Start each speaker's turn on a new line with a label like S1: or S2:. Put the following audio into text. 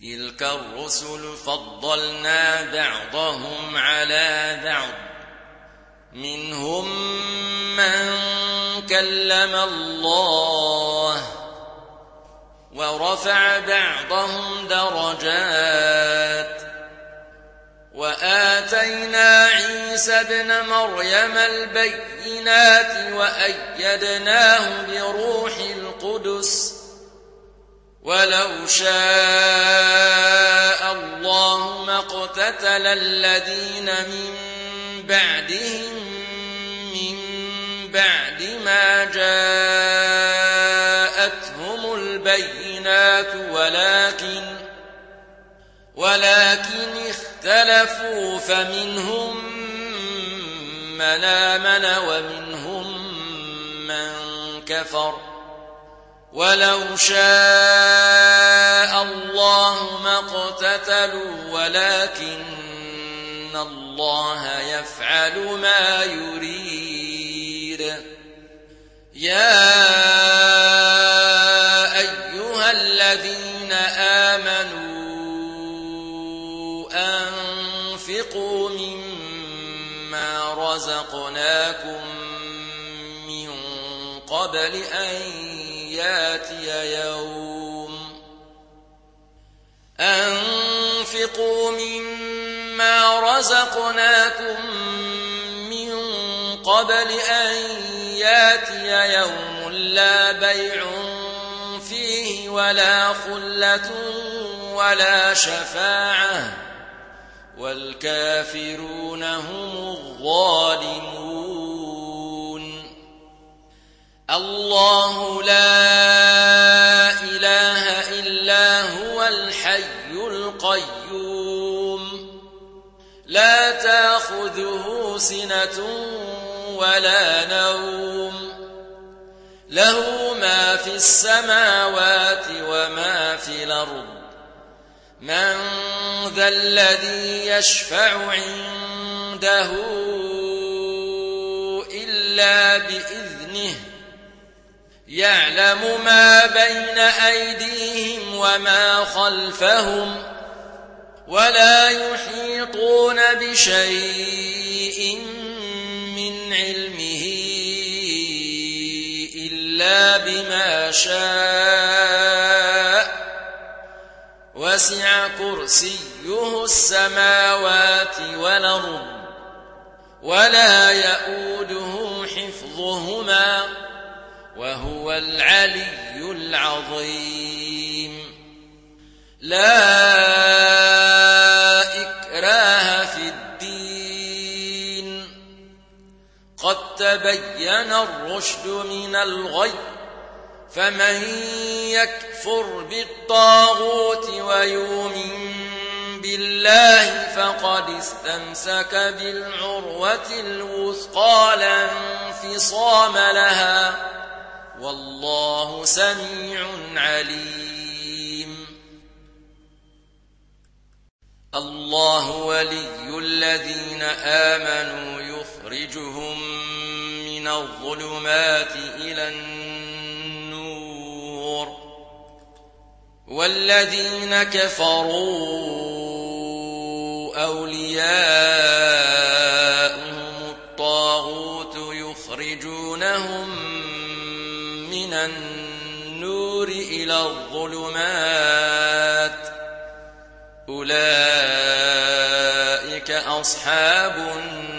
S1: تلك الرسل فضلنا بعضهم على بعض منهم من كلم الله ورفع بعضهم درجات وآتينا عيسى ابن مريم البينات وأيدناه بروح القدس ولو شاء الله ما اقتتل الذين من بعدهم من بعد ما جاءتهم البينات ولكن اختلفوا فمنهم من آمن ومنهم من كفر ولو شاء الله ما اقتتلوا ولكن الله يفعل ما يريد يا أيها الذين آمنوا أنفقوا مما رزقناكم من قبل أن ياتي يوم لا بيع فيه ولا خلة ولا شفاعة والكافرون هم الظالمون الله لا إله إلا هو الحي القيوم لا تأخذه سنة ولا نوم له ما في السماوات وما في الأرض من ذا الذي يشفع عنده إلا بإذنه يعلم ما بين أيديهم وما خلفهم ولا يحيطون بشيء من علمه إلا بما شاء وسع كرسيه السماوات والأرض ولا يؤوده حفظهما وهو العلي العظيم لا إكراه في الدين قد تبين الرشد من الغي فمن يكفر بالطاغوت ويؤمن بالله فقد استمسك بالعروة الوثقى لا انفصام لها والله سميع عليم الله ولي الذين آمنوا يخرجهم من الظلمات إلى النور والذين كفروا أولياؤهم الطاغوت يخرجونهم من النور إلى الظلمات أولئك أصحاب النار